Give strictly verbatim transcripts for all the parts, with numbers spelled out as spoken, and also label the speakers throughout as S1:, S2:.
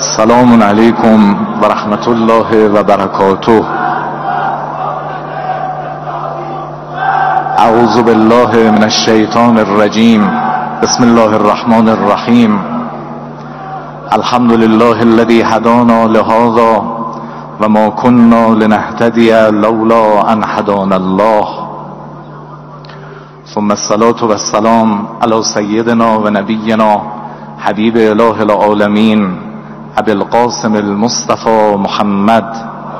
S1: سلام علیکم و رحمت الله و برکاته. اعوذ بالله من الشیطان الرجیم. بسم الله الرحمن الرحیم. الحمد لله الذي هدانا لهذا و ما كنا لنهتدي لولا ان هدانا الله. ثم الصلاة والسلام على سيدنا و نبينا حبيب اله العالمين ابي القاسم المصطفى محمد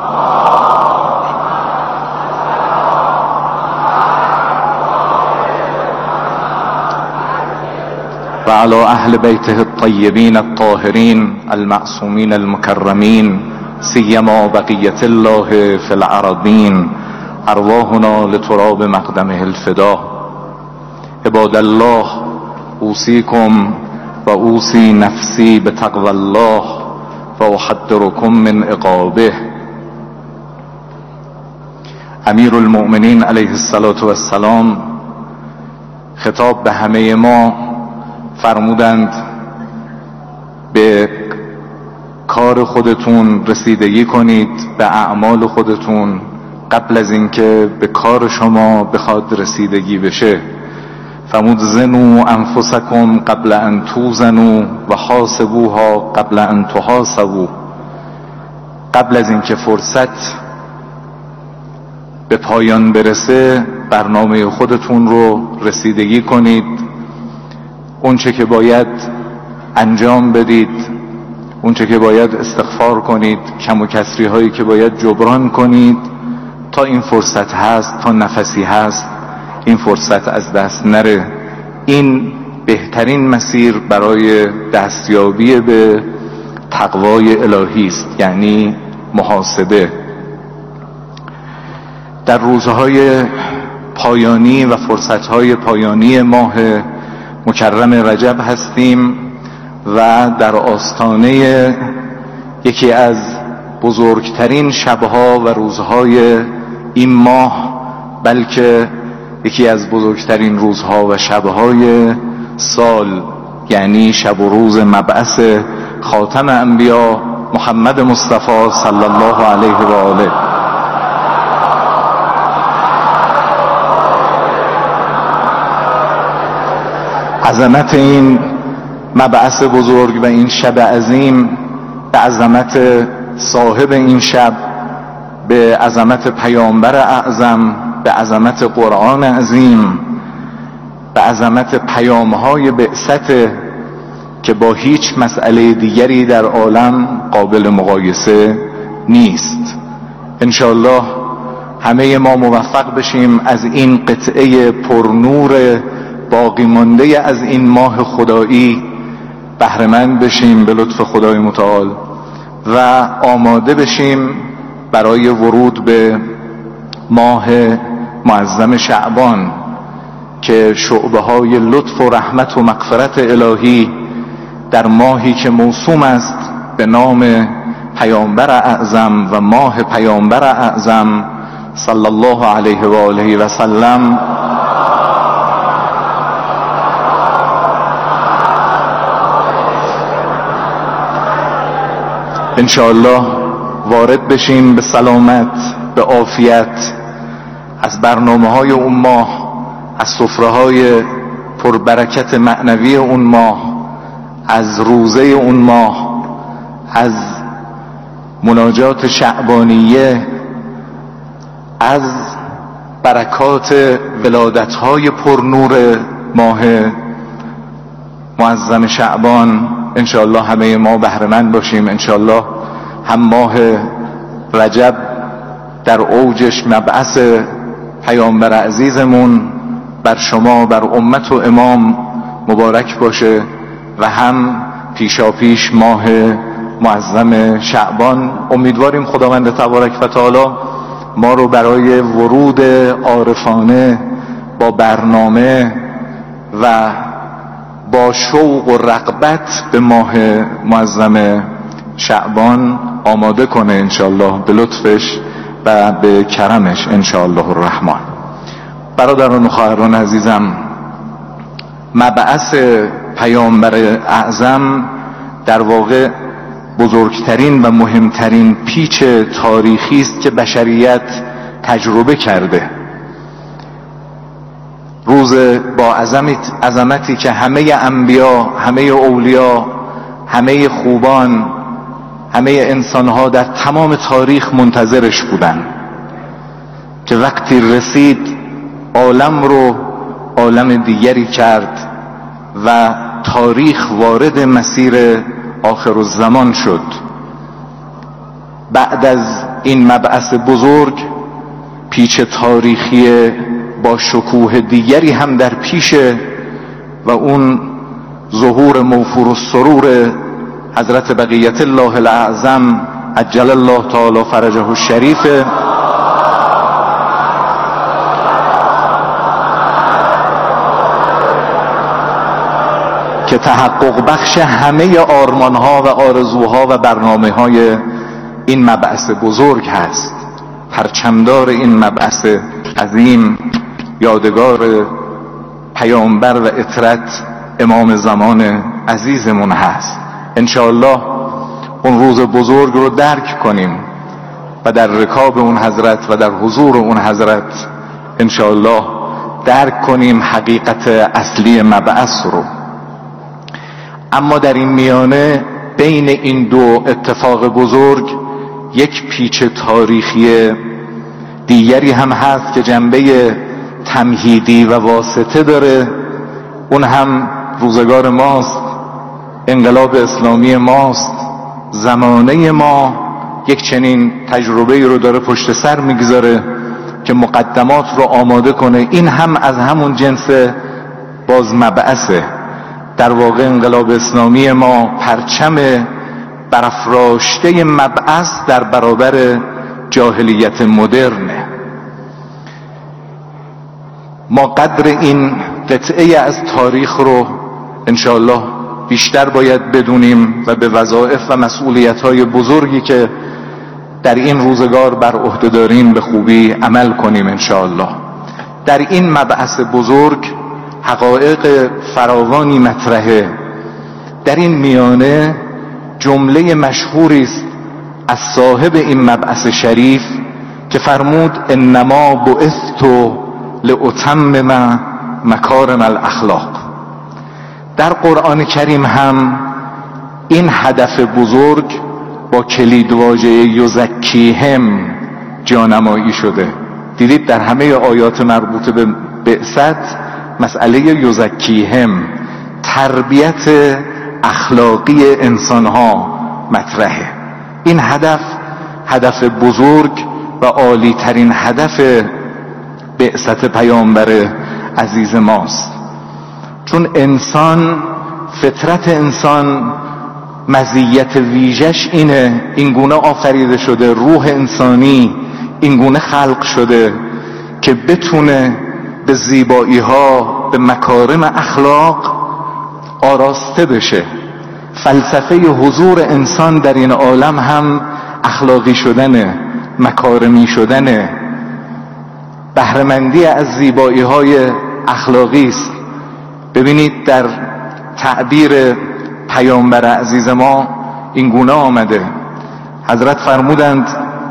S1: وعلى اهل بيته الطيبين الطاهرين المعصومين المكرمين سيما بقية الله في العربين ارواحنا لتراب مقدمه الفداء. عباد الله، اوصيكم و اوصي نفسي بتقوى الله و احذركم من عقابه. امیر المؤمنین علیه الصلاة والسلام خطاب به همه ما فرمودند به کار خودتون رسیدگی کنید، به اعمال خودتون قبل از اینکه به کار شما بخواد رسیدگی بشه. فرمود زنوا انفسکم قبل ان توزنوا و حاسبوها قبل ان تحاسبوا. قبل از اینکه فرصت به پایان برسه برنامه خودتون رو رسیدگی کنید. اون چه که باید انجام بدید، اون چه که باید استغفار کنید، کم و کسری هایی که باید جبران کنید تا این فرصت هست، تا نفسی هست این فرصت از دست نره. این بهترین مسیر برای دستیابی به تقوای الهی است، یعنی محاسبه. در روزهای پایانی و فرصتهای پایانی ماه مکرم رجب هستیم و در آستانه یکی از بزرگترین شبها و روزهای این ماه، بلکه یکی از بزرگترین روزها و شبهای سال، یعنی شب و روز مبعث خاتم انبیا محمد مصطفی صلی الله علیه و آله. عظمت این مبعث بزرگ و این شب عظیم به عظمت صاحب این شب، به عظمت پیامبر اعظم، به عظمت قرآن عظیم، به عظمت پیامهای بعثت که با هیچ مسئله دیگری در عالم قابل مقایسه نیست. انشاءالله همه ما موفق بشیم از این قطعه پرنور باقی مانده از این ماه خدایی بهره‌مند بشیم به لطف خدای متعال و آماده بشیم برای ورود به ماه معظم شعبان که شعبه های لطف و رحمت و مغفرت الهی در ماهی که موسوم است به نام پیامبر اعظم و ماه پیامبر اعظم صلی الله علیه و آله و سلم انشاءالله وارد بشیم به سلامت، به عافیت از برنامه های اون ماه، از سفره های پربرکت معنوی اون ماه، از روزه اون ماه، از مناجات شعبانیه، از برکات ولادت های پرنور ماه معظم شعبان. انشاءالله همه ما بهره‌مند باشیم. انشاءالله هم ماه رجب در اوجش مبعث پیامبر عزیزمون بر شما، بر امت و امام مبارک باشه و هم پیشا پیش ماه معظم شعبان. امیدواریم خداوند تبارک و تعالی ما رو برای ورود عارفانه با برنامه و با شوق و رغبت به ماه معظم شعبان آماده کنه انشاءالله به لطفش و به کرمش انشاءالله الرحمن. برادران و خواهران عزیزم، مبعث پیامبر اعظم در واقع بزرگترین و مهمترین پیچ تاریخی است که بشریت تجربه کرده. روز با عظمت عظمتی که همه انبیا، همه اولیا، همه خوبان، همه انسانها در تمام تاریخ منتظرش بودن که وقتی رسید عالم رو عالم دیگری کرد و تاریخ وارد مسیر آخرالزمان شد. بعد از این مبعث بزرگ پیچ تاریخی با شکوه دیگری هم در پیشه و اون ظهور موفور السرور حضرت بقیت الله الاعظم عجل الله تعالی فرجه الشریف که تحقق بخش همه آرمانها و آرزوها و برنامه‌های این مبعث بزرگ هست. پرچمدار این مبعث عظیم یادگار پیامبر و اطرت امام زمان عزیزمون هست. انشاءالله اون روز بزرگ رو درک کنیم و در رکاب اون حضرت و در حضور اون حضرت انشاءالله درک کنیم حقیقت اصلی مبعث رو. اما در این میانه بین این دو اتفاق بزرگ یک پیچ تاریخی دیگری هم هست که جنبه تمهیدی و واسطه داره. اون هم روزگار ماست، انقلاب اسلامی ماست، زمانه ما یک چنین تجربه رو داره پشت سر میگذاره که مقدمات رو آماده کنه. این هم از همون جنس باز مبعثه. در واقع انقلاب اسلامی ما پرچم برافراشته مبعث در برابر جاهلیت مدرنه. ما قدر این قطعه از تاریخ رو انشاءالله بیشتر باید بدونیم و به وظایف و مسئولیت‌های بزرگی که در این روزگار بر عهده داریم به خوبی عمل کنیم انشاءالله. در این مبعث بزرگ حقایق فراوانی مطرحه. در این میانه جمله مشهوری است از صاحب این مبعث شریف که فرمود انما بعثت لاتمم مکارم الاخلاق. در قرآن کریم هم این هدف بزرگ با کلیدواژه یزکیهم جانمایی شده. دیدید در همه آیات مربوط به بعثت مسئله یزکیهم، تربیت اخلاقی انسانها مطرحه. این هدف هدف بزرگ و عالی ترین هدف بعثت پیامبر عزیز ماست. چون انسان، فطرت انسان، مزیت ویژش اینه، اینگونه آفریده شده، روح انسانی اینگونه خلق شده که بتونه به زیبایی ها، به مکارم اخلاق آراسته بشه. فلسفه حضور انسان در این عالم هم اخلاقی شدنه، مکارمی شدنه، بهره‌مندی از زیبایی های اخلاقی است. ببینید در تعبیر پیامبر عزیز ما این گونه آمده. حضرت فرمودند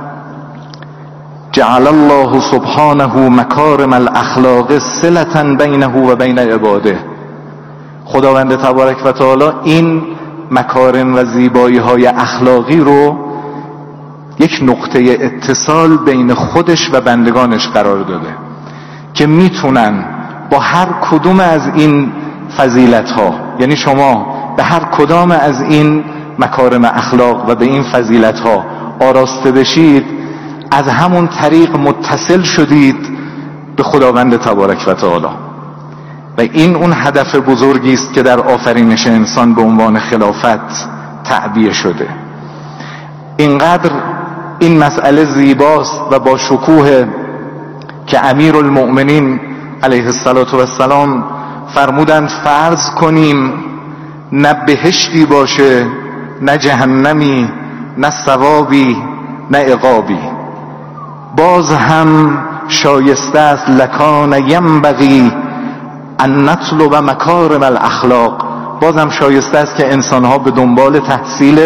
S1: جعل الله سبحانه مکارم الاخلاق صلة بینه و بین عباده. خداوند تبارک و تعالی این مکارم و زیبایی های اخلاقی رو یک نقطه اتصال بین خودش و بندگانش قرار داده که میتونن با هر کدوم از این فضیلت ها، یعنی شما به هر کدام از این مکارم اخلاق و به این فضیلت ها آراسته بشید، از همون طریق متصل شدید به خداوند تبارک و تعالی. و این اون هدف بزرگی است که در آفرینش انسان به عنوان خلافت تعبیه شده. اینقدر این مسئله زیباست و با شکوه که امیر المؤمنین علیه السلام فرمودند فرض کنیم نه بهشتی باشه، نه جهنمی، نه ثوابی، نه عقابی، باز هم شایسته است لکان ینبغی ان نطلب مکارم الاخلاق، باز هم شایسته است که انسانها به دنبال تحصیل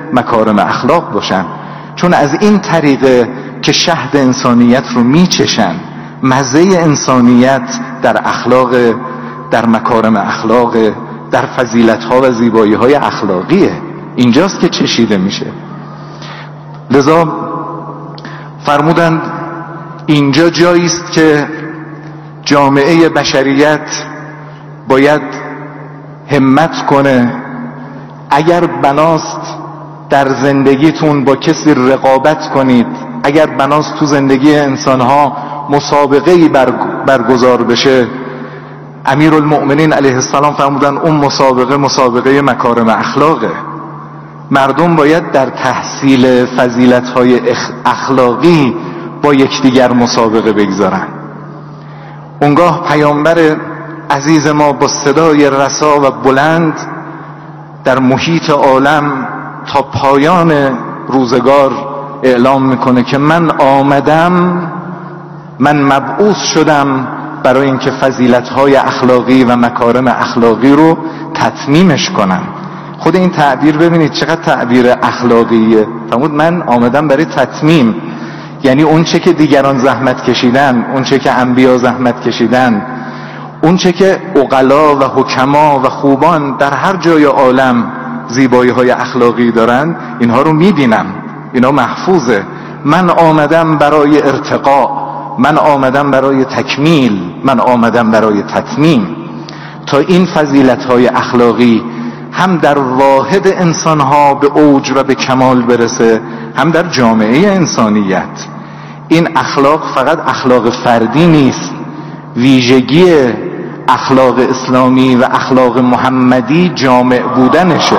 S1: مکارم اخلاق باشن، چون از این طریقه که شهد انسانیت رو میچشن. مزه انسانیت در اخلاق، در مکارم اخلاق، در فضیلت‌ها و زیبایی‌های اخلاقیه، اینجاست که چشیده میشه. لذا فرمودند اینجا جایی است که جامعه بشریت باید همت کنه. اگر بناست در زندگیتون با کسی رقابت کنید، اگر بناست تو زندگی انسانها مسابقه‌ای برگزار بشه، امیرالمؤمنین علیه السلام فرمودن اون مسابقه مسابقه مکارم اخلاقه. مردم باید در تحصیل فضیلت‌های اخلاقی با یکدیگر مسابقه بگذارن. اونگاه پیامبر عزیز ما با صدای رسا و بلند در محیط عالم تا پایان روزگار اعلام میکنه که من آمدم، من مبعوث شدم برای اینکه فضیلت‌های اخلاقی و مکارم اخلاقی رو تتمیمش کنم. خود این تعبیر ببینید چقدر تعبیر اخلاقیه. فرمود من آمدم برای تتمیم، یعنی اون چه که دیگران زحمت کشیدن، اون چه که انبیا زحمت کشیدن، اون چه که عقلا و حکما و خوبان در هر جای عالم زیبایی های اخلاقی دارن، اینها رو میبینم، اینا محفوظه. من آمدم برای ارتقاء، من آمدم برای تکمیل، من آمدم برای تتمیم، تا این فضیلت های اخلاقی هم در واحد انسانها به اوج و به کمال برسه، هم در جامعه انسانیت. این اخلاق فقط اخلاق فردی نیست، ویژگی اخلاق اسلامی و اخلاق محمدی جامع بودنشه.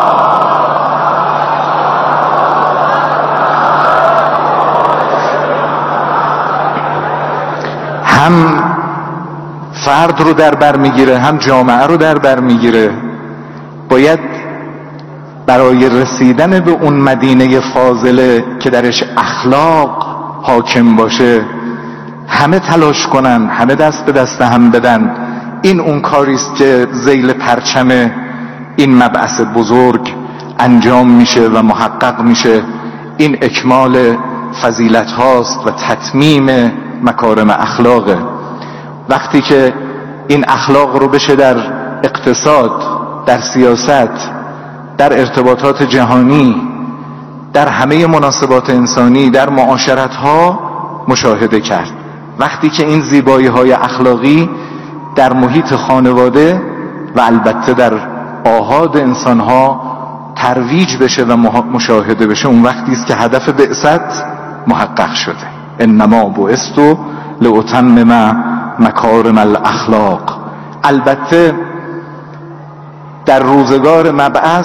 S1: هم فرد رو در بر میگیره، هم جامعه رو در بر میگیره. باید برای رسیدن به اون مدینه فاضله که درش اخلاق حاکم باشه همه تلاش کنن، همه دست به دست هم بدن. این اون کاریست که ذیل پرچم این مبعث بزرگ انجام میشه و محقق میشه. این اکمال فضیلت هاست و تتمیم مکارم اخلاقه. وقتی که این اخلاق رو بشه در اقتصاد، در سیاست، در ارتباطات جهانی، در همه مناسبات انسانی، در معاشرت ها مشاهده کرد، وقتی که این زیبایی های اخلاقی در محیط خانواده و البته در آحاد انسان ها ترویج بشه و مشاهده بشه، اون وقتی است که هدف بعثت محقق شده. انما بعثت لاتمم مکارم الاخلاق. البته در روزگار مبعث،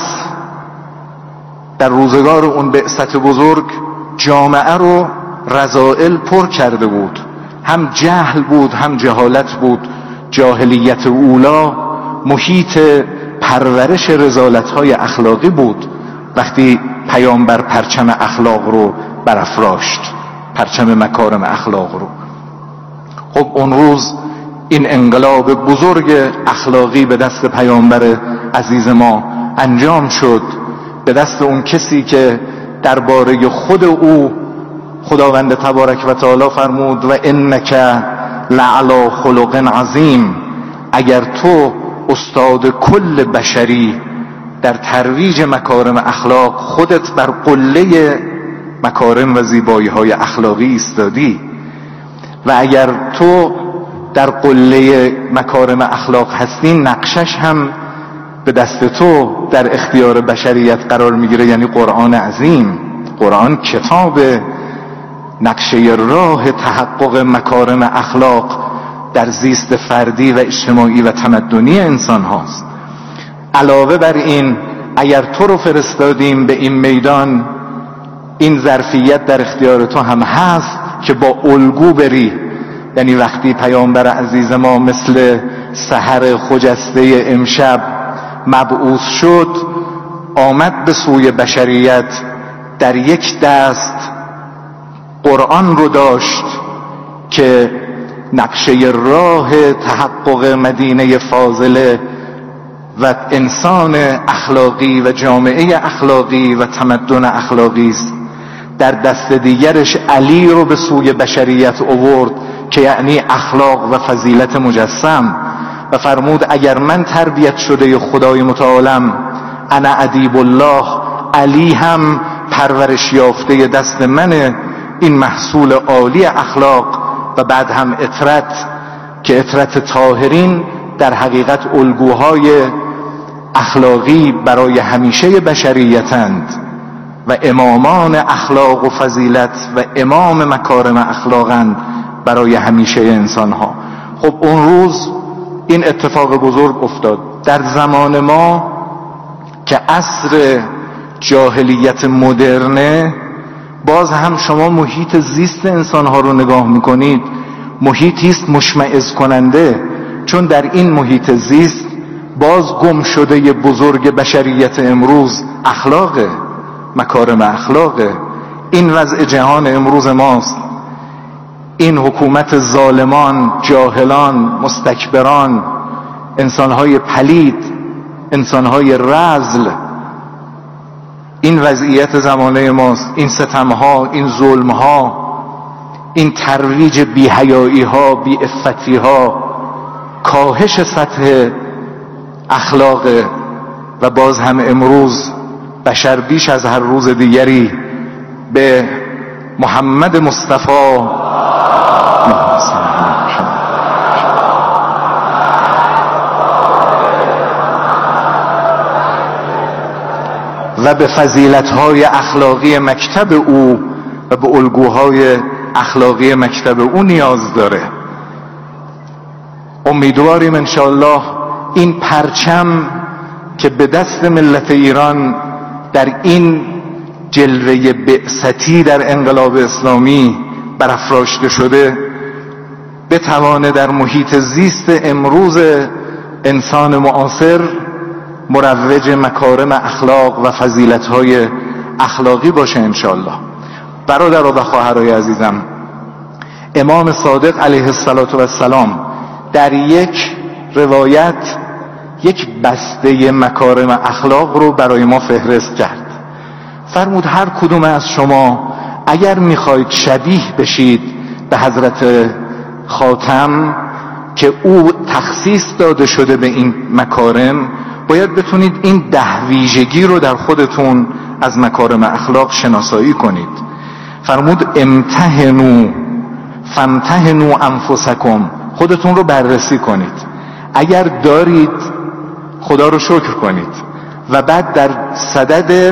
S1: در روزگار اون بعثت بزرگ، جامعه رو رذائل پر کرده بود. هم جهل بود، هم جهالت بود. جاهلیت اولا محیط پرورش رذالت‌های اخلاقی بود. وقتی پیامبر پرچم اخلاق رو برافراشت، پرچم مکارم اخلاق رو، خب اون روز این انقلاب بزرگ اخلاقی به دست پیامبر عزیز ما انجام شد، به دست اون کسی که درباره خود او خداوند تبارک و تعالی فرمود و انک لعلی خلق عظیم. اگر تو استاد کل بشری در ترویج مکارم اخلاق خودت بر قله مکارم و زیبایی های اخلاقی ایستادی، و اگر تو در قله مکارم اخلاق هستی، نقشش هم به دست تو در اختیار بشریت قرار میگیره، یعنی قرآن عظیم. قرآن کتاب نقشه راه تحقق مکارم اخلاق در زیست فردی و اجتماعی و تمدنی انسان هاست. علاوه بر این، اگر تو رو فرستادیم به این میدان، این ظرفیت در اختیار تو هم هست که با الگو بری. یعنی وقتی پیامبر عزیز ما مثل سحر خجسته امشب مبعوث شد، آمد به سوی بشریت، در یک دست قرآن رو داشت که نقشه راه تحقق مدینه فاضله و انسان اخلاقی و جامعه اخلاقی و تمدن اخلاقی است. در دست دیگرش علی رو به سوی بشریت آورد که یعنی اخلاق و فضیلت مجسم، و فرمود اگر من تربیت شده خدای متعالم، انا ادیب الله، علی هم پرورش یافته دست منه، این محصول عالی اخلاق و بعد هم اطرت که اطرت طاهرین در حقیقت الگوهای اخلاقی برای همیشه بشریتند و امامان اخلاق و فضیلت و امام مکارم اخلاقند برای همیشه انسان ها. خب اون روز این اتفاق بزرگ افتاد. در زمان ما که عصر جاهلیت مدرنه، باز هم شما محیط زیست انسان ها رو نگاه میکنید، محیطی است مشمئز کننده، چون در این محیط زیست باز گم شده بزرگ بشریت امروز اخلاقه، مکارم اخلاقه. این وضع جهان امروز ماست. این حکومت ظالمان، جاهلان، مستکبران، انسانهای پلید، انسانهای رذل، این وضعیت زمانه ماست. این ستمها، این ظلمها، این ترویج بی‌حیایی ها، بی‌عفتی ها، کاهش سطح اخلاق. و باز هم امروز بشر بیش از هر روز دیگری به محمد مصطفی و به فضیلت‌های اخلاقی مکتب او و به الگوهای اخلاقی مکتب او نیاز داره. امیدواریم انشاءالله این پرچم که به دست ملت ایران در این جلوه بعثتی در انقلاب اسلامی برافراشته شده، بتوانه در محیط زیست امروز انسان معاصر مروج مکارم اخلاق و فضیلت‌های اخلاقی باشه انشاءالله. برادر و خواهرای عزیزم، امام صادق علیه السلام در یک روایت یک بسته مکارم اخلاق رو برای ما فهرست کرد. فرمود هر کدوم از شما اگر میخواید شبیه بشید به حضرت خاتم که او تخصیص داده شده به این مکارم، باید بتونید این ده ویژگی رو در خودتون از مکارم اخلاق شناسایی کنید. فرمود امتحنوا فامتحنوا انفسکم، خودتون رو بررسی کنید. اگر دارید خدا رو شکر کنید و بعد در صدد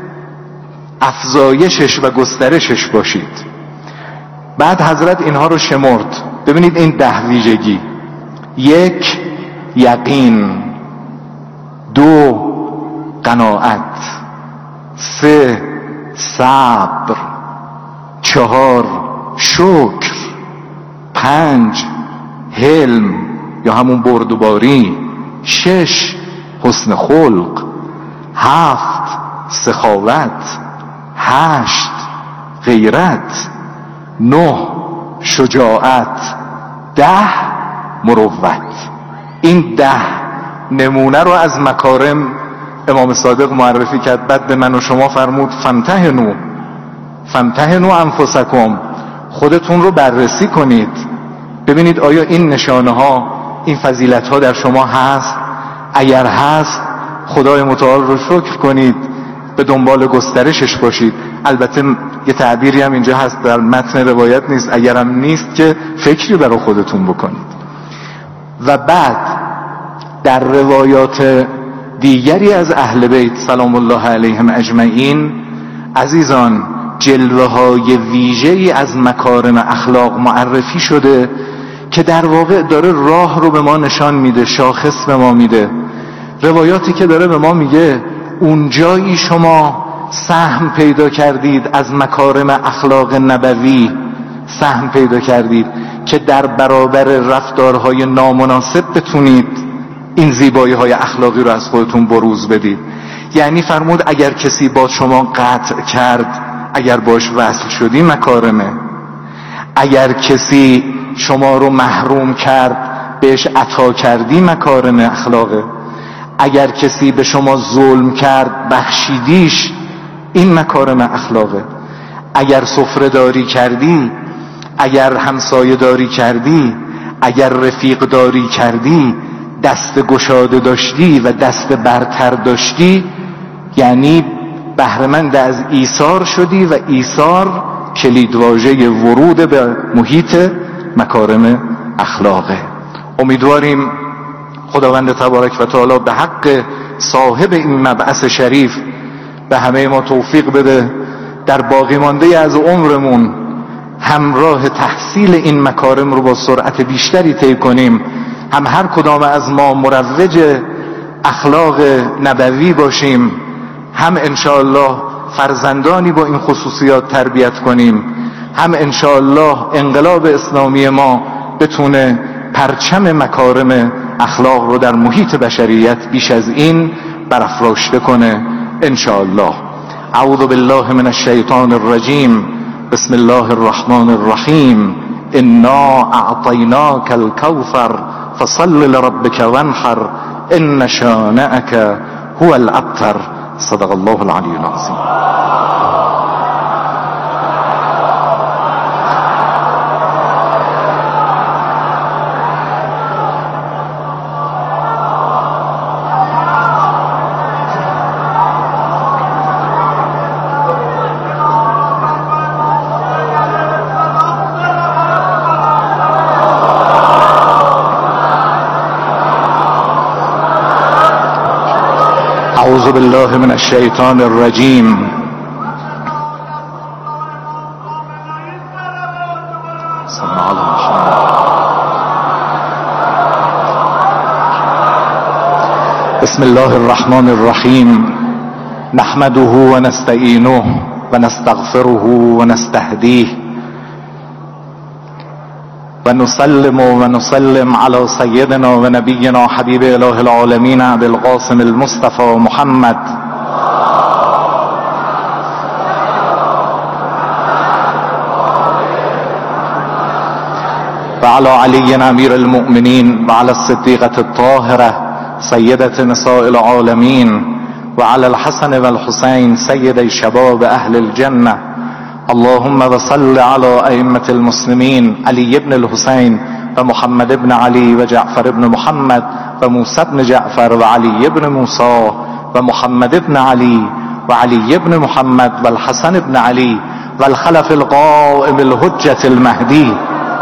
S1: افزایشش و گسترشش باشید. بعد حضرت اینها رو شمرد. ببینید این ده ویژگی: یک، یقین. دو، قناعت. سه، صبر. چهار، شکر. پنج، حلم یا همون بردباری. شش، حسن خلق. هفت، سخاوت. هشت، غیرت. نه، شجاعت. ده، مروت. این ده نمونه رو از مکارم امام صادق معرفی کرد. بعد به من و شما فرمود فامتحنوا فامتحنوا انفسکم، خودتون رو بررسی کنید، ببینید آیا این نشانه ها، این فضیلت ها در شما هست. اگر هست خدای متعال رو شکر کنید، به دنبال گسترشش باشید. البته یه تعبیری هم اینجا هست، در متن روایت نیست، اگرم نیست که فکری برای خودتون بکنید. و بعد در روایات دیگری از اهل بیت سلام الله علیهم اجمعین، عزیزان، جلوه های ویژه‌ای از مکارم اخلاق معرفی شده که در واقع داره راه رو به ما نشان میده، شاخص به ما میده. روایاتی که داره به ما میگه اونجایی شما سهم پیدا کردید از مکارم اخلاق نبوی، سهم پیدا کردید که در برابر رفتارهای نامناسب بتونید این زیبایی های اخلاقی رو از خودتون بروز بدید. یعنی فرمود اگر کسی با شما قطع کرد، اگر باش وصل شدی مکارمه. اگر کسی شما رو محروم کرد، بهش عطا کردی مکارم اخلاقه. اگر کسی به شما ظلم کرد بخشیدیش، این مکارم اخلاقه. اگر سفره داری کردی، اگر همسایه داری کردی، اگر رفیق داری کردی، دست گشاده داشتی و دست برتر داشتی، یعنی بهره‌مند از ایثار شدی و ایثار کلیدواژه ورود به محیط مکارم اخلاقه. امیدواریم خداوند تبارک و تعالی به حق صاحب این مبعث شریف به همه ما توفیق بده در باقی مانده از عمرمون همراه تحصیل این مکارم رو با سرعت بیشتری طی کنیم، هم هر کدام از ما مروج اخلاق نبوی باشیم، هم انشاءالله فرزندانی با این خصوصیات تربیت کنیم، هم انشاءالله انقلاب اسلامی ما بتونه پرچم مکارم اخلاق رو در محیط بشریت بیش از این برافراشته کنه انشاءالله. اعوذ بالله من الشیطان الرجیم. بسم الله الرحمن الرحیم. انا اعطیناک الکوثر فصل لربک وانحر ان شانئک هو الابتر. صدق الله العلی العظیم. اعوذ بالله من الشیطان الرجیم. بسم الله الرحمن الرحیم. نحمده و نستعینه و نستغفره و نستهدیه و نسلم و نسلم علی سیدنا و نبینا حبیب اله العالمین ابی القاسم المصطفى محمد و علی علی امیر المؤمنین و علی الصدیقة الطاهرة سیدة نساء العالمین و علی الحسن و الحسین سید شباب اهل الجنة. اللهم وصل على ائمة المسلمين علي بن الحسين ومحمد بن علي وجعفر بن محمد وموسى بن جعفر وعلي بن موسى ومحمد بن علي وعلي بن محمد والحسن بن علي والخلف القائم الحجة المهدي.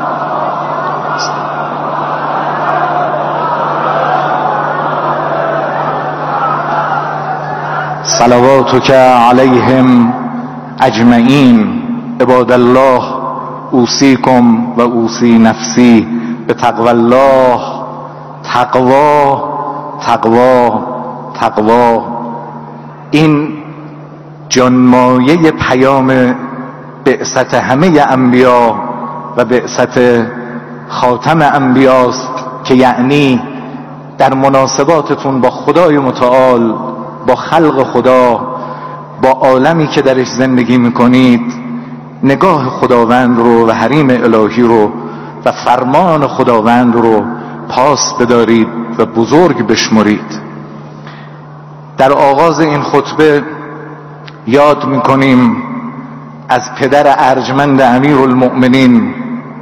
S1: صلواتك عليهم اجمعین. عباد الله اوصیکم و اوصی نفسی به تقوی الله. تقوا تقوا تقوا این جانمایه پیام بعثت همه انبیا و بعثت خاتم انبیاست که یعنی در مناسباتتون با خدای متعال، با خلق خدا، با عالمی که درش زندگی میکنید، نگاه خداوند رو و حریم الهی رو و فرمان خداوند رو پاس بدارید و بزرگ بشمرید. در آغاز این خطبه یاد میکنیم از پدر ارجمند امیر المؤمنین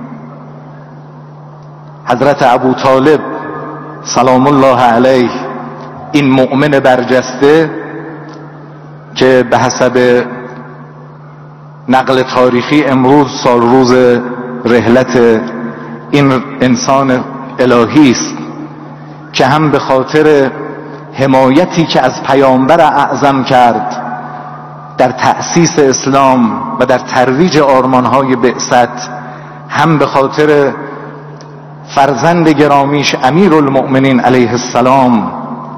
S1: حضرت ابو طالب سلام الله علیه، این مؤمن برجسته که به حسب نقل تاریخی امروز سال روز رحلت این انسان الهی است که هم به خاطر حمایتی که از پیامبر اعظم کرد در تأسیس اسلام و در ترویج آرمانهای بعثت، هم به خاطر فرزند گرامیش امیر المؤمنین علیه السلام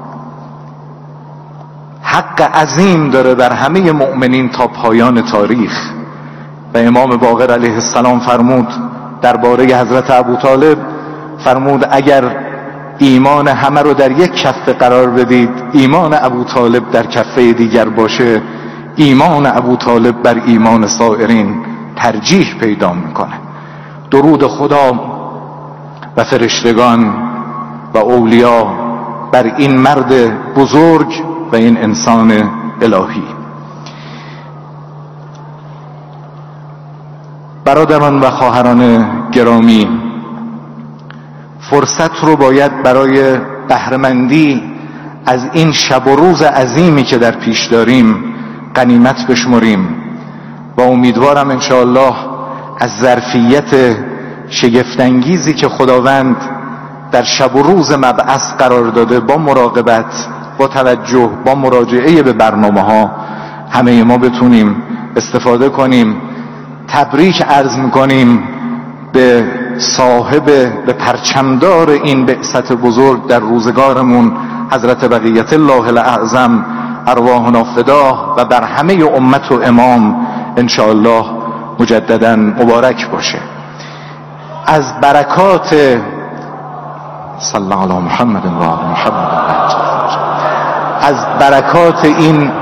S1: حق عظیم داره بر همه مؤمنین تا پایان تاریخ. و امام باقر علیه السلام فرمود درباره حضرت ابو طالب، فرمود اگر ایمان همه رو در یک کفه قرار بدید، ایمان ابو طالب در کفه دیگر باشه، ایمان ابو طالب بر ایمان سایرین ترجیح پیدا میکنه. درود خدا و فرشتگان و اولیا بر این مرد بزرگ و این انسان الهی. برادران و خواهران گرامی، فرصت رو باید برای بهره‌مندی از این شب و روز عظیمی که در پیش داریم غنیمت بشمریم و امیدوارم انشاءالله از ظرفیت شگفت‌انگیزی که خداوند در شب و روز مبعث قرار داده با مراقبت، با توجه، با مراجعه به برنامه ها همه ما بتونیم استفاده کنیم. تبریک عرض میکنیم به صاحب، به پرچمدار این بعثت بزرگ در روزگارمون حضرت بقیت الله الاعظم ارواحنا فداه و بر همه امت و امام انشاءالله مجددا مبارک باشه. از برکات صلی الله علی محمد و آل محمد، از برکات این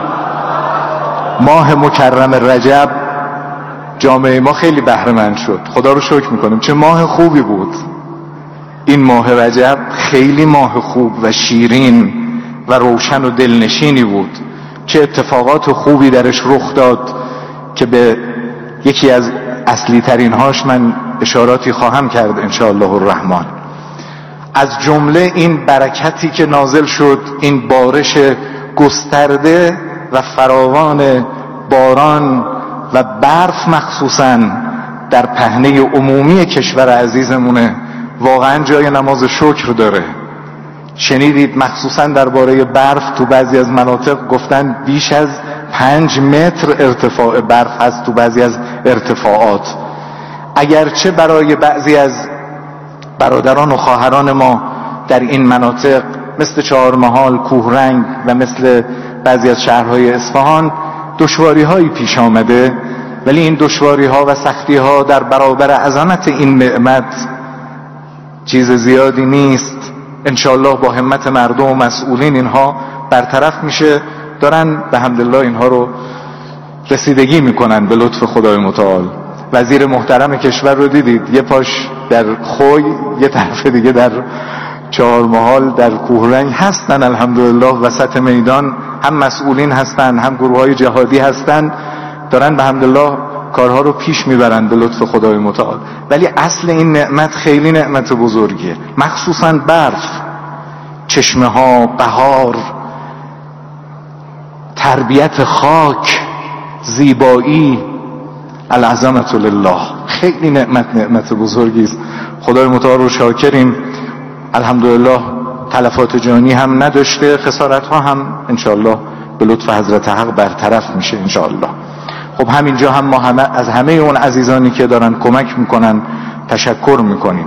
S1: ماه مکرم رجب جامعه ما خیلی بهره مند شد. خدا رو شکر میکنیم، چه ماه خوبی بود این ماه رجب. خیلی ماه خوب و شیرین و روشن و دلنشینی بود. چه اتفاقات خوبی درش رخ داد که به یکی از اصلی ترین هاش من اشاراتی خواهم کرد انشاءالله الرحمن. از جمله این برکتی که نازل شد، این بارش گسترده و فراوان باران و برف مخصوصاً در پهنه عمومی کشور عزیزمونه، واقعا جای نماز شکر داره. شنیدید مخصوصاً درباره برف تو بعضی از مناطق گفتن بیش از پنج متر ارتفاع برف هست تو بعضی از ارتفاعات. اگرچه برای بعضی از برادران و خواهران ما در این مناطق مثل چهارمحال، کوهرنگ و مثل بعضی از شهرهای اصفهان دشواری هایی پیش آمده، ولی این دشواری ها و سختی ها در برابر عظمت این نعمت چیز زیادی نیست. انشاءالله با همت مردم و مسئولین اینها برطرف میشه. دارن به حمدالله اینها رو رسیدگی میکنن به لطف خدای متعال. وزیر محترم کشور رو دیدید، یه پاش در خوی، یه طرف دیگه در چهارمحال، در کوهرنگ هستن الحمدلله وسط میدان. هم مسئولین هستن، هم گروه های جهادی هستن، دارن به حمدالله کارها رو پیش میبرن به لطف خدای متعال. ولی اصل این نعمت خیلی نعمت بزرگیه، مخصوصا برف، چشمه ها، بهار، تربیت خاک، زیبایی. العظمت لله، خیلی نعمت نعمت بزرگی است. خدای متعال رو شاکریم. الحمدلله تلفات جانی هم نداشته، خسارت ها هم انشاءالله به لطف حضرت حق برطرف میشه انشاءالله. خب همینجا هم ما همه از همه اون عزیزانی که دارن کمک میکنن تشکر میکنیم.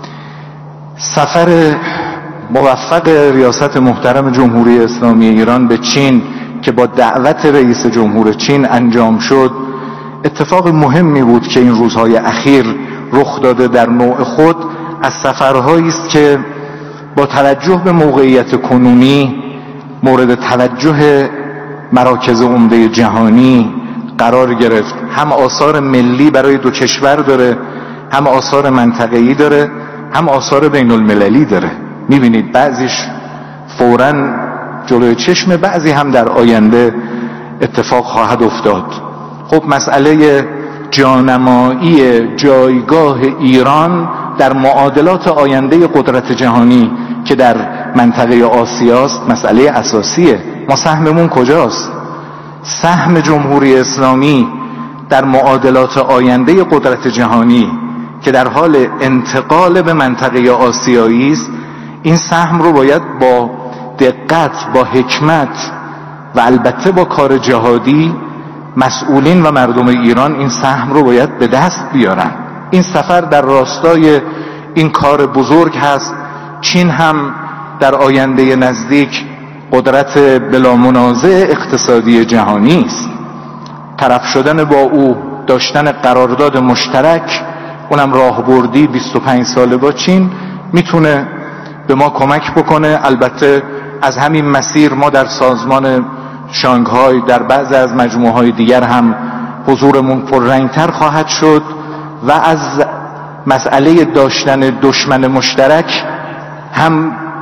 S1: سفر موفق ریاست محترم جمهوری اسلامی ایران به چین که با دعوت رئیس جمهور چین انجام شد اتفاق مهمی بود که این روزهای اخیر رخ داده در نوع خود. از سفرهایی است که با توجه به موقعیت کنونی مورد توجه مراکز عمده جهانی قرار گرفت. هم آثار ملی برای دو کشور داره، هم آثار منطقه‌ای داره، هم آثار بین المللی داره. میبینید بعضیش فوراً جلوی چشم، بعضی هم در آینده اتفاق خواهد افتاد. خب مسئله جانمایی جایگاه ایران در معادلات آینده قدرت جهانی که در منطقه آسیاست مسئله اساسیه. ما سهممون کجاست؟ سهم جمهوری اسلامی در معادلات آینده قدرت جهانی که در حال انتقال به منطقه آسیایی است، این سهم رو باید با دقت، با حکمت و البته با کار جهادی مسئولین و مردم ایران این سهم رو باید به دست بیارن. این سفر در راستای این کار بزرگ هست. چین هم در آینده نزدیک قدرت بلا منازع اقتصادی جهانی است. طرف شدن با او، داشتن قرارداد مشترک، اونم راهبردی بیست و پنج ساله با چین، میتونه به ما کمک بکنه. البته از همین مسیر ما در سازمان شانگهای، در بعضی از مجموعه های دیگر هم حضورمون پررنگتر خواهد شد و از مسئله داشتن دشمن مشترک هم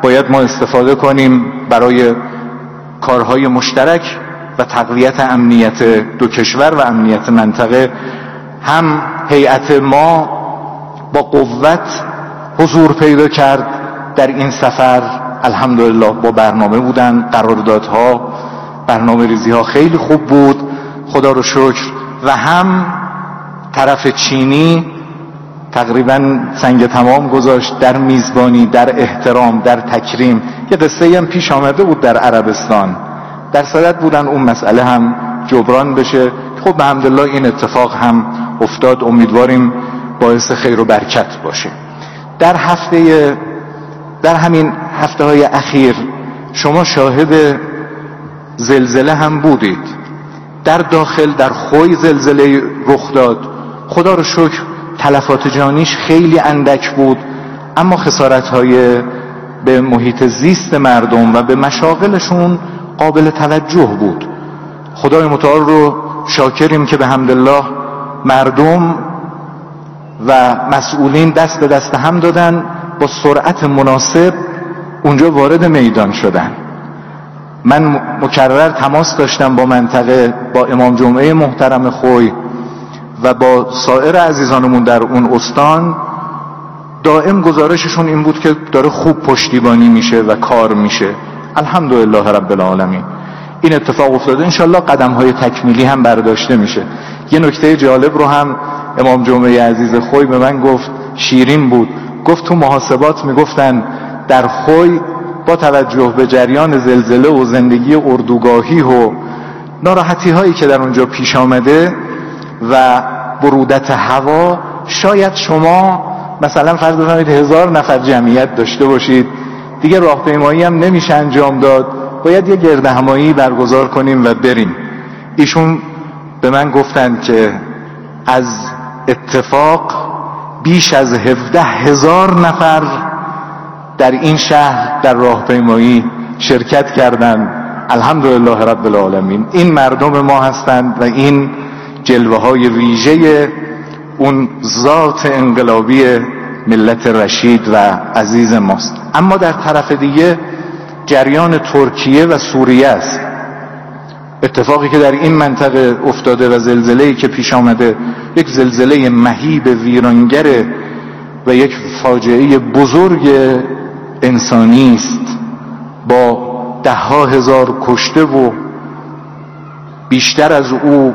S1: باید ما استفاده کنیم برای کارهای مشترک و تقویت امنیت دو کشور و امنیت منطقه. هم هیئت ما با قوت حضور پیدا کرد در این سفر، الحمدلله با برنامه بودن، قراردادها، برنامه ریزی ها خیلی خوب بود، خدا رو شکر. و هم طرف چینی تقریبا سنگ تمام گذاشت در میزبانی، در احترام، در تکریم. یه قصه هم پیش آمده بود در عربستان، در صدد بودن اون مسئله هم جبران بشه. خب الحمدلله این اتفاق هم افتاد، امیدواریم باعث خیر و برکت باشه. در هفته در همین هفته های اخیر شما شاهد زلزله هم بودید. در داخل در خوی زلزله رخ داد، خدا رو شکر تلفات جانیش خیلی اندک بود، اما خسارت‌های به محیط زیست مردم و به مشاغلشون قابل توجه بود. خدای متعال رو شاکریم که به حمدالله مردم و مسئولین دست به دست هم دادن، با سرعت مناسب اونجا وارد میدان شدن. من مکرر تماس داشتم با منطقه، با امام جمعه محترم خوی و با سایر عزیزانمون در اون استان. دائم گزارششون این بود که داره خوب پشتیبانی میشه و کار میشه. الحمدلله رب العالمین این اتفاق افتاده. انشالله قدم های تکمیلی هم برداشته میشه. یه نکته جالب رو هم امام جمعه عزیز خوی به من گفت، شیرین بود. گفت تو محاسبات میگفتن در خوی با توجه به جریان زلزله و زندگی اردوگاهی و ناراحتی هایی که در اونجا پیش آمده و برودت هوا، شاید شما مثلا فرض بفرمایید هزار نفر جمعیت داشته باشید، دیگه راهپیمایی هم نمیشه انجام داد، باید یه گردهمایی برگزار کنیم و بریم. ایشون به من گفتن که از اتفاق بیش از هفده هزار نفر در این شهر در راهپیمایی شرکت کردند. الحمدلله رب العالمین. این مردم ما هستند و این جلوه های ویژه اون ذات انقلابی ملت رشید و عزیز ماست. اما در طرف دیگه جریان ترکیه و سوریه است. اتفاقی که در این منطقه افتاده و زلزله‌ای که پیش آمده، یک زلزله مهیب ویرانگر و یک فاجعه بزرگ انسانی است، با ده ها هزار کشته و بیشتر از او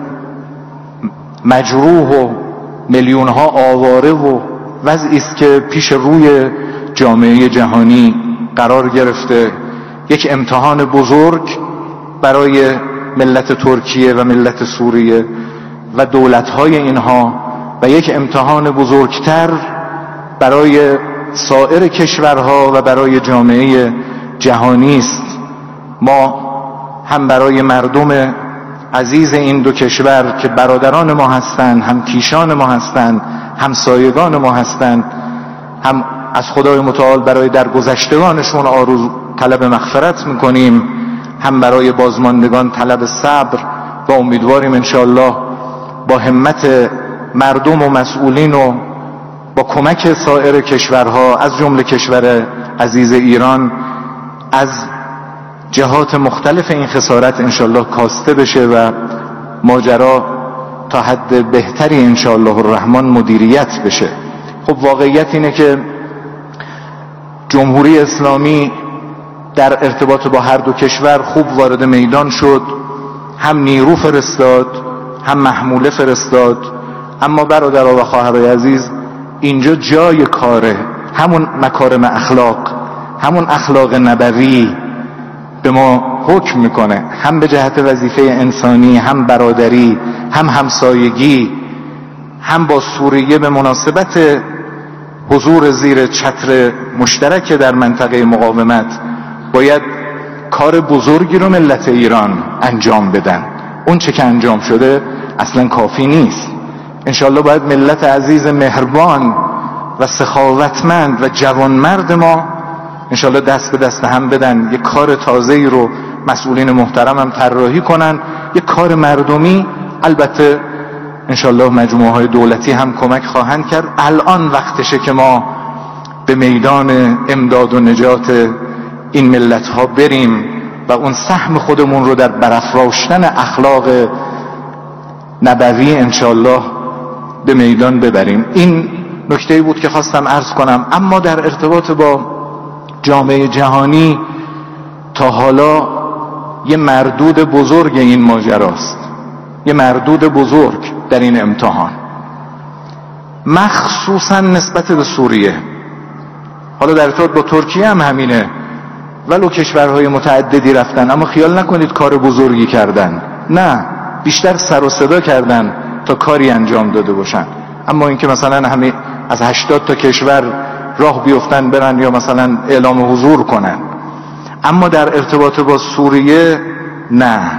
S1: مجروح و میلیون ها آواره و وضعی است که پیش روی جامعه جهانی قرار گرفته. یک امتحان بزرگ برای ملت ترکیه و ملت سوریه و دولت‌های اینها و یک امتحان بزرگتر برای سایر کشورها و برای جامعه جهانی است. ما هم برای مردم عزیز این دو کشور که برادران ما هستند، هم کیشان ما هستند، هم سایگان ما هستند، هم از خدای متعال برای درگذشتگانشون آرزو طلب مغفرت میکنیم، هم برای بازماندگان طلب صبر و امیدواریم انشاءالله با همت مردم و مسئولین و با کمک سایر کشورها از جمله کشور عزیز ایران از جهات مختلف این خسارت انشاءالله کاسته بشه و ماجرا تا حد بهتری انشاءالله الرحمن مدیریت بشه. خب واقعیت اینه که جمهوری اسلامی در ارتباط با هر دو کشور خوب وارد میدان شد، هم نیرو فرستاد هم محموله فرستاد. اما برادرها و خواهرای عزیز، اینجا جای کاره، همون مکارم اخلاق، همون اخلاق نبوی به ما حکم میکنه، هم به جهت وظیفه انسانی، هم برادری، هم همسایگی، هم با سوریه به مناسبت حضور زیر چتر مشترک در منطقه مقاومت باید کار بزرگی رو ملت ایران انجام بدن. اون چه که انجام شده اصلا کافی نیست. انشاءالله باید ملت عزیز مهربان و سخاوتمند و جوانمرد ما انشاءالله دست به دست هم بدن، یک کار تازه‌ای رو مسئولین محترم هم طراحی کنن، یک کار مردمی. البته انشاءالله مجموعه های دولتی هم کمک خواهند کرد. الان وقتشه که ما به میدان امداد و نجات این ملت ها بریم و اون سهم خودمون رو در برافراشتن اخلاق نبوی انشاءالله به میدان ببریم. این نکته‌ای بود که خواستم عرض کنم. اما در ارتباط با جامعه جهانی تا حالا یه مردود بزرگ این ماجراست، یه مردود بزرگ در این امتحان، مخصوصا نسبت به سوریه. حالا در ارتباط با ترکیه هم همینه، ولو کشورهای متعددی رفتن، اما خیال نکنید کار بزرگی کردن، نه، بیشتر سر و صدا کردن تا کاری انجام داده باشن. اما اینکه مثلا همه از هشتاد تا کشور راه بیفتن برن یا مثلا اعلام حضور کنن، اما در ارتباط با سوریه نه.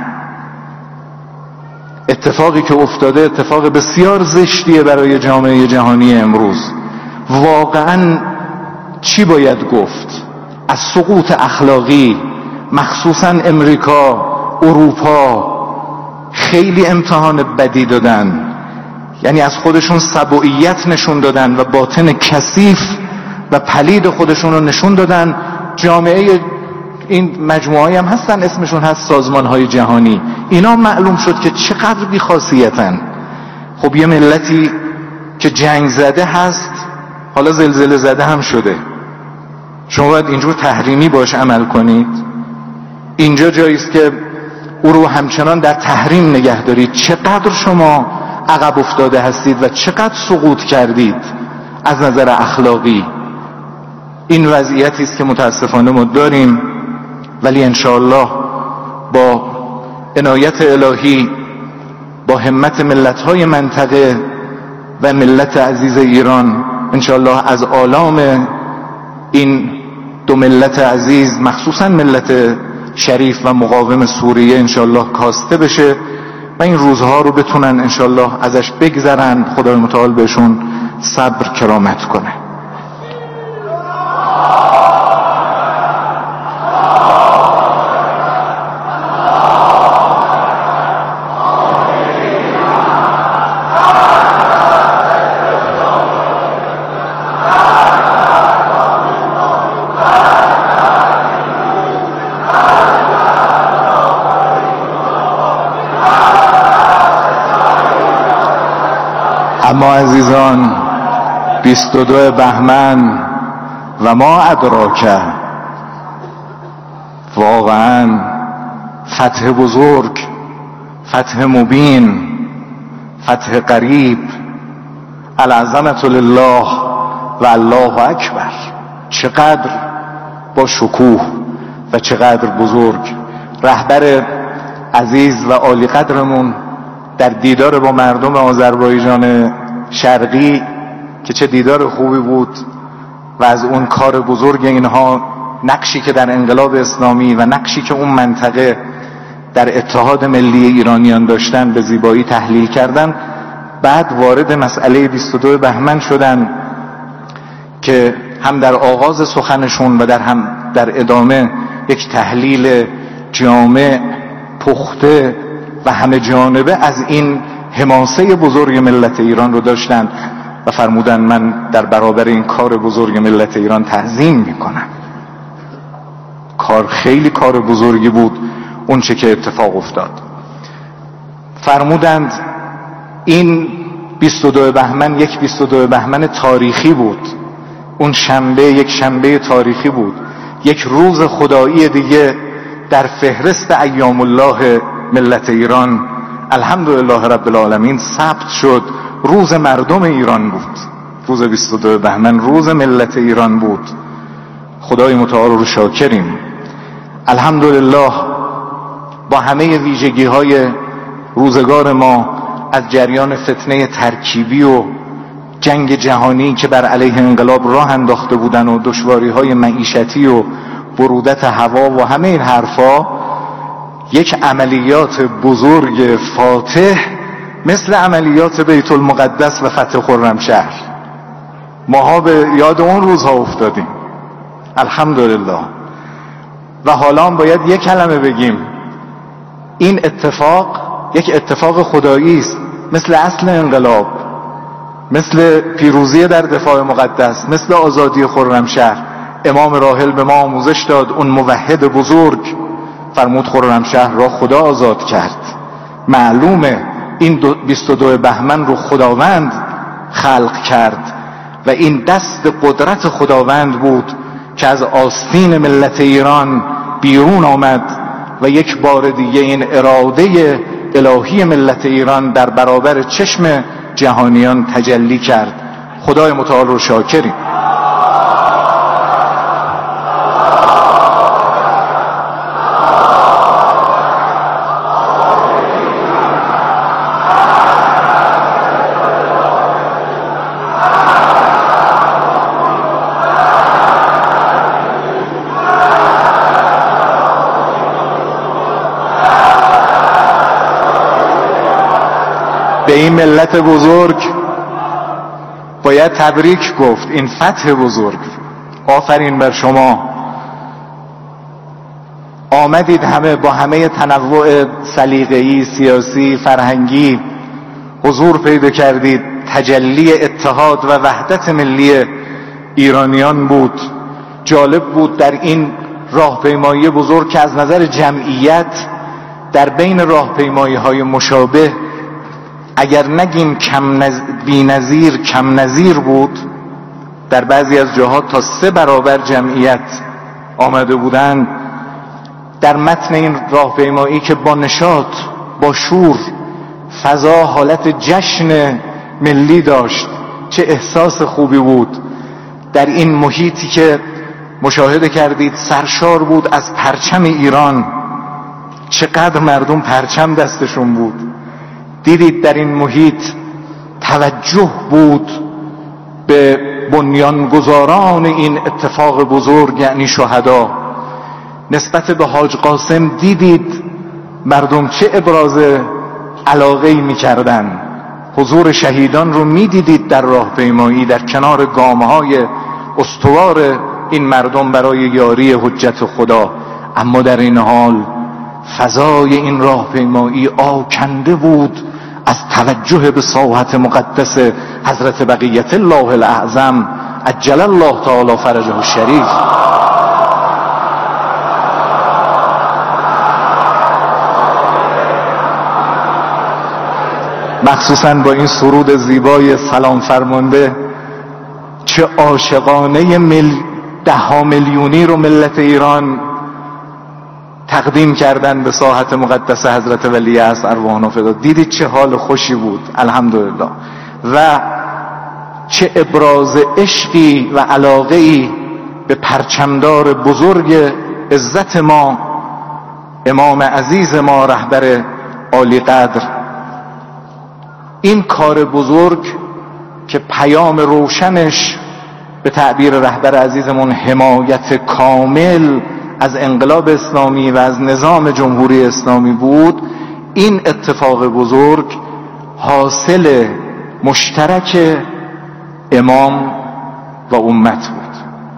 S1: اتفاقی که افتاده اتفاق بسیار زشتیه برای جامعه جهانی امروز. واقعا چی باید گفت؟ از سقوط اخلاقی مخصوصا امریکا، اروپا خیلی امتحان بدی دادن، یعنی از خودشون سبوعیت نشون دادن و باطن کثیف و پلید خودشون رو نشون دادن. جامعه این مجموعه‌ای هم هستن اسمشون هست سازمان‌های جهانی، اینا معلوم شد که چقدر بی‌خاصیتن. خب یه ملتی که جنگ زده هست حالا زلزله زده هم شده، شما باید اینجور تحریمی باش عمل کنید؟ اینجا جاییست که او رو همچنان در تحریم نگه دارید؟ چقدر شما عقب افتاده هستید و چقدر سقوط کردید از نظر اخلاقی. این وضعیتی است که متاسفانه ما داریم، ولی انشاءالله با عنایت الهی، با همت ملت‌های منطقه و ملت عزیز ایران انشاءالله از آلام این دو ملت عزیز، مخصوصا ملت شریف و مقاوم سوریه انشاءالله کاسته بشه و این روزها رو بتونن انشاءالله ازش بگذرن، خدای متعال بهشون صبر کرامت کنه. اما عزیزان، بیست و دو بهمن و ما ادراک، واقعا فتح بزرگ، فتح مبین، فتح قریب، العظمة لله و الله اکبر. چقدر با شکوه و چقدر بزرگ. رهبر عزیز و عالی قدرمون در دیدار با مردم آذربایجان شرقی که چه دیدار خوبی بود و از اون کار بزرگ اینها، نقشی که در انقلاب اسلامی و نقشی که اون منطقه در اتحاد ملی ایرانیان داشتن به زیبایی تحلیل کردن. بعد وارد مسئله بیست و دو بهمن شدن که هم در آغاز سخنشون و در هم در ادامه یک تحلیل جامع، پخته و همه جانبه از این حماسه بزرگ ملت ایران رو داشتن و فرمودن من در برابر این کار بزرگ ملت ایران تعظیم میکنم. کار خیلی کار بزرگی بود اون چه که اتفاق افتاد. فرمودند این بیست و دو بهمن یک بیست و دو بهمن تاریخی بود، اون شنبه یک شنبه تاریخی بود، یک روز خدایی دیگه در فهرست ایام الله ملت ایران الحمدلله رب العالمین ثبت شد. روز مردم ایران بود، روز بیست و دو بهمن روز ملت ایران بود. خدای متعال رو شاکریم. الحمدلله با همه ویژگی های روزگار ما، از جریان فتنه ترکیبی و جنگ جهانی که بر علیه انقلاب راه انداخته بودن و دشواری های معیشتی و برودت هوا و همه این حرفا، یک عملیات بزرگ فاتح مثل عملیات بیت المقدس و فتح خرمشهر، ماها به یاد اون روزها افتادیم الحمدلله. و حالا هم باید یک کلمه بگیم، این اتفاق یک اتفاق خدایی است، مثل اصل انقلاب، مثل پیروزی در دفاع مقدس، مثل آزادی خرمشهر. امام راحل به ما آموزش داد، اون موحد بزرگ فرمود خرمشهر را خدا آزاد کرد. معلومه این بیست و دو بهمن رو خداوند خلق کرد و این دست قدرت خداوند بود که از آستین ملت ایران بیرون آمد و یک بار دیگه این اراده الهی ملت ایران در برابر چشم جهانیان تجلی کرد. خدای متعال رو شاکریم. به این ملت بزرگ باید تبریک گفت، این فتح بزرگ. آفرین بر شما، آمدید همه با همه تنوع سلیقه‌ای، سیاسی، فرهنگی حضور پیدا کردید. تجلی اتحاد و وحدت ملی ایرانیان بود. جالب بود در این راهپیمایی بزرگ که از نظر جمعیت در بین راهپیمایی‌های مشابه اگر نگیم کم نز... بی نظیر کم نظیر بود، در بعضی از جاها تا سه برابر جمعیت آمده بودند. در متن این راهپیمایی که با نشاط، با شور، فضا حالت جشن ملی داشت، چه احساس خوبی بود. در این محیطی که مشاهده کردید سرشار بود از پرچم ایران، چقدر مردم پرچم دستشون بود. دیدید در این محیط توجه بود به بنیانگذاران این اتفاق بزرگ، یعنی شهدا. نسبت به حاج قاسم دیدید مردم چه ابراز علاقه‌ای می‌کردند. حضور شهیدان رو می‌دیدید در راهپیمایی در کنار گام‌های استوار این مردم برای یاری حجت خدا. اما در این حال فضای این راهپیمایی آکنده بود از توجه به ساحت مقدس حضرت بقیت الله الاعظم عجل الله تعالی فرجه الشریف. مخصوصا با این سرود زیبای سلام فرمانده، چه عاشقانه مل... ده ها میلیونی رو ملت ایران تقدیم کردن به ساحت مقدس حضرت ولی عصر ارواحنا فدا. دیدید چه حال خوشی بود، الحمدلله. و چه ابراز عشقی و علاقه‌ای به پرچمدار بزرگ عزت ما، امام عزیز ما، رهبر عالی قدر. این کار بزرگ که پیام روشنش به تعبیر رهبر عزیزمون حمایت کامل از انقلاب اسلامی و از نظام جمهوری اسلامی بود، این اتفاق بزرگ حاصل مشترک امام و امت بود.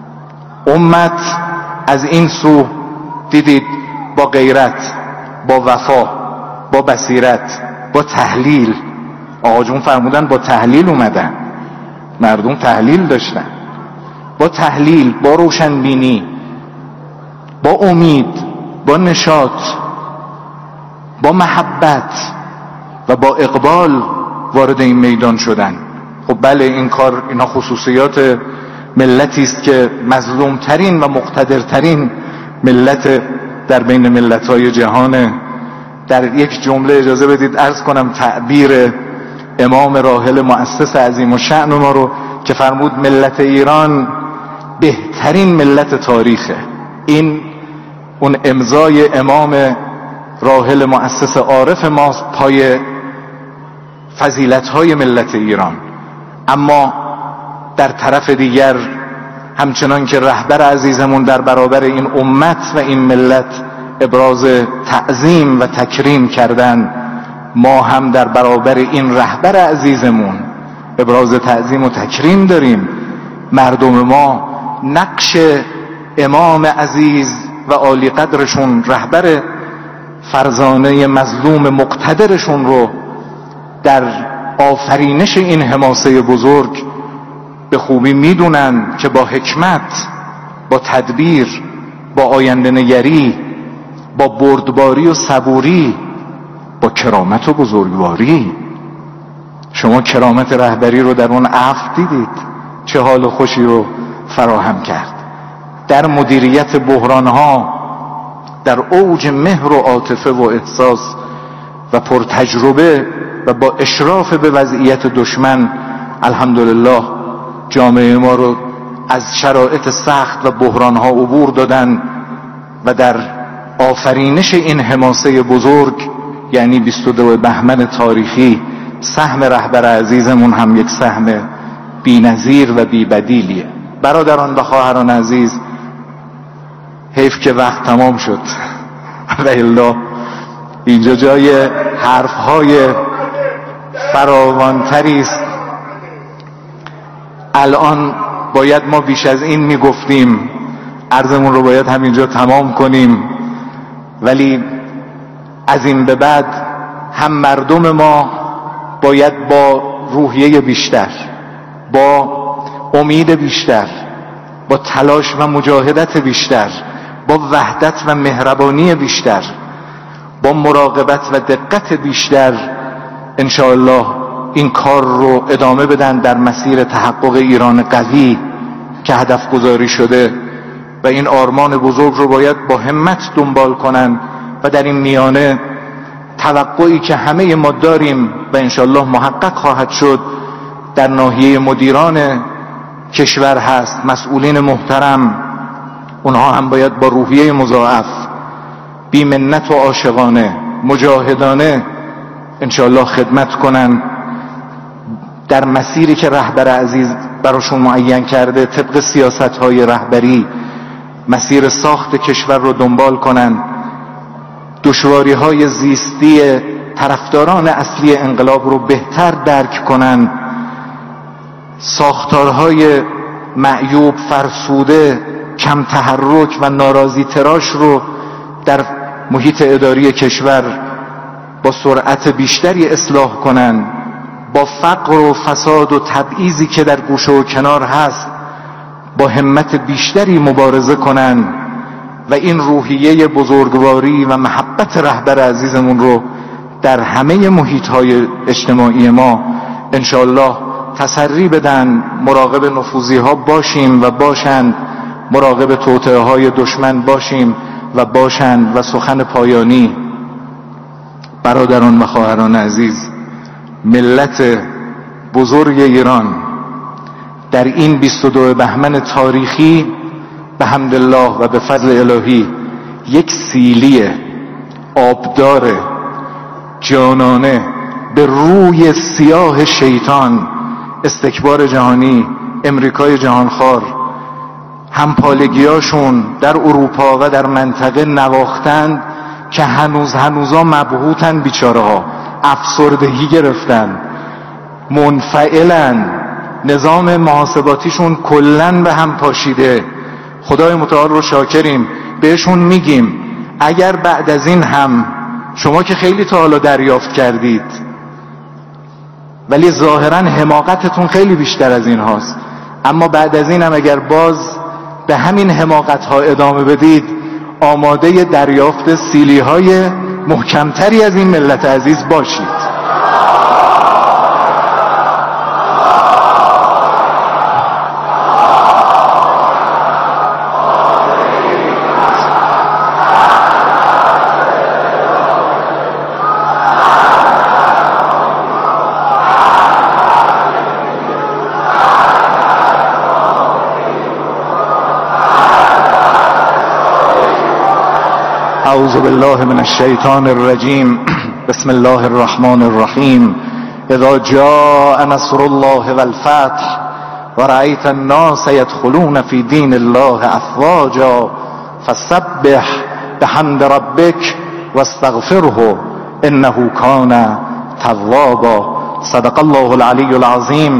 S1: امت از این سو دیدید با غیرت، با وفا، با بصیرت، با تحلیل. آقا جون فرمودن با تحلیل اومدن، مردم تحلیل داشتن. با تحلیل، با روشنبینی، با امید، با نشاط، با محبت و با اقبال وارد این میدان شدن. خب بله، این کار، اینا خصوصیات ملتی است که مظلومترین و مقتدرترین ملت در بین ملت‌های جهانه. در یک جمله اجازه بدید عرض کنم تعبیر امام راحل مؤسس عظیم الشأن ما رو که فرمود ملت ایران بهترین ملت تاریخه. این اون امضای امام راحل مؤسس عارف ماست پای فضیلت‌های ملت ایران. اما در طرف دیگر همچنان که رهبر عزیزمون در برابر این امت و این ملت ابراز تعظیم و تکریم کردن، ما هم در برابر این رهبر عزیزمون ابراز تعظیم و تکریم داریم. مردم ما نقش امام عزیز و عالی قدرشون، رهبر فرزانه مظلوم مقتدرشون رو در آفرینش این حماسه بزرگ به خوبی میدونن که با حکمت، با تدبیر، با آینده نگری، با بردباری و صبوری، با کرامت و بزرگواری. شما کرامت رهبری رو در اون عفو دیدید، چه حال و خوشی رو فراهم کرد. در مدیریت بحرانها، در اوج مهر و عاطفه و احساس و پرتجربه و با اشراف به وضعیت دشمن، الحمدلله جامعه ما رو از شرایط سخت و بحرانها عبور دادن و در آفرینش این حماسه بزرگ، یعنی بیست و دو بهمن تاریخی، سهم رهبر عزیزمون هم یک سهم بی‌نظیر و بی‌بدیلیه. برادران و خواهران عزیز، حیف که وقت تمام شد و الا اینجا جای حرفهای فراوانتری است. الان باید ما بیش از این میگفتیم، عرضمون رو باید همینجا تمام کنیم، ولی از این به بعد هم مردم ما باید با روحیه بیشتر، با امید بیشتر، با تلاش و مجاهدت بیشتر، با وحدت و مهربانی بیشتر، با مراقبت و دقت بیشتر انشاءالله این کار رو ادامه بدن در مسیر تحقق ایران قوی که هدف گذاری شده و این آرمان بزرگ رو باید با همت دنبال کنن و در این میانه توقعی که همه ما داریم و انشاءالله محقق خواهد شد در ناحیه مدیران کشور هست، مسئولین محترم، اونها هم باید با روحیه مضاعف، بی منت و عاشقانه، مجاهدانه انشاءالله خدمت کنن در مسیری که رهبر عزیز براشون معین کرده، طبق سیاست‌های رهبری مسیر ساخت کشور رو دنبال کنن، دشواری‌های زیستی طرفداران اصلی انقلاب رو بهتر درک کنن، ساختارهای معیوب، فرسوده، کم تحرک و ناراضی تراش رو در محیط اداری کشور با سرعت بیشتری اصلاح کنن، با فقر و فساد و تبعیضی که در گوشه و کنار هست با همت بیشتری مبارزه کنن و این روحیه بزرگواری و محبت رهبر عزیزمون رو در همه محیط‌های اجتماعی ما انشاءالله تسری بدن. مراقب نفوذی ها باشیم و باشند، مراقب توطئه های دشمن باشیم و باشند. و سخن پایانی، برادران و خواهران عزیز، ملت بزرگ ایران در این بیست و دو بهمن تاریخی به حمدالله و به فضل الهی یک سیلی آبدار جانانه به روی سیاه شیطان، استکبار جهانی، امریکای جهانخوار، همپالگیاشون در اروپا و در منطقه نواختند که هنوز هنوزا مبهوتن، بیچاره ها افسردگی گرفتن، منفعلن، نظام محاسباتیشون کلن به هم پاشیده. خدای متعال رو شاکریم، بهشون میگیم اگر بعد از این هم شما که خیلی تا حالا دریافت کردید ولی ظاهرا حماقتتون خیلی بیشتر از این هاست، اما بعد از این هم اگر باز به همین حماقت ها ادامه بدید آماده دریافت سیلی های محکمتری از این ملت عزیز باشید. اعوذ بالله من الشیطان الرجیم. بسم الله الرحمن الرحیم. اذا جاء نصر الله والفتح ورأيت الناس يدخلون في دين الله افواجا فسبح بحمد ربك واستغفره انه كان توابا. صدق الله العلی العظیم.